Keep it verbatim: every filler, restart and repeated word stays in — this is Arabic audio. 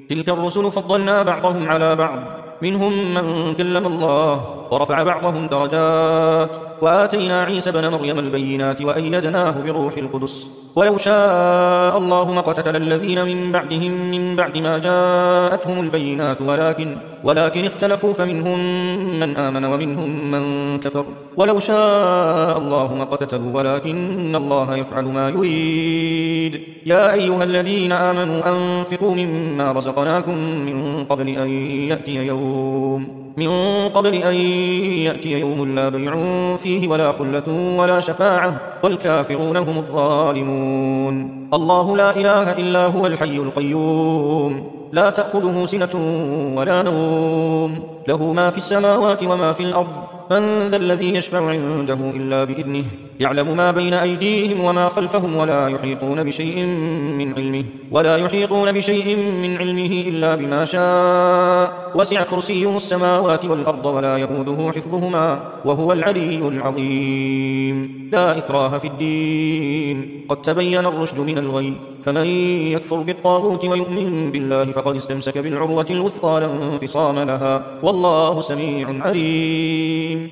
تلك الرسل فضلنا بعضهم على بعض، منهم من كلم الله ورفع بعضهم درجات، وآتينا عيسى بن مريم البينات وأيدناه بروح القدس. ولو شاء الله ما اقتتل الذين من بعدهم من بعد ما جاءتهم البينات ولكن, ولكن اختلفوا فمنهم من آمن ومنهم من كفر. ولو شاء الله ما اقتتلوا ولكن الله يفعل ما يريد. يا أيها الذين آمنوا أنفقوا مما رزقناكم من قبل أن يأتي يوم من قبل أن يأتي يوم لا بيع فيه ولا خلة ولا شفاعة والكافرون هم الظالمون. الله لا إله إلا هو الحي القيوم لا تأخذه سنة ولا نوم، له ما في السماوات وما في الأرض. من ذا الذي يشفع عنده إلا بإذنه، يعلم ما بين أيديهم وما خلفهم ولا يحيطون بشيء من علمه ولا يحيطون بشيء من علمه إلا بما شاء، وسع كرسيه السماوات والأرض ولا يؤوده حفظهما وهو العلي العظيم. لا إكراه في الدين، قد تبين الرشد من الغي، فمن يكفر بالطاغوت ويؤمن بالله فقد استمسك بالعروة الوثقى لا انفصام لها، والله سميع عليم.